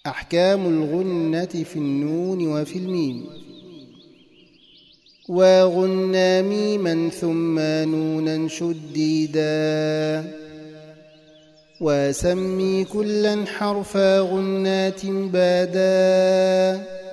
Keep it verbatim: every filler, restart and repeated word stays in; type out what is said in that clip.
أحكام الغنة في النون وفي الميم. وغنى ميما ثم نونا شديدا، وسمي كلا حرف غنات بادا.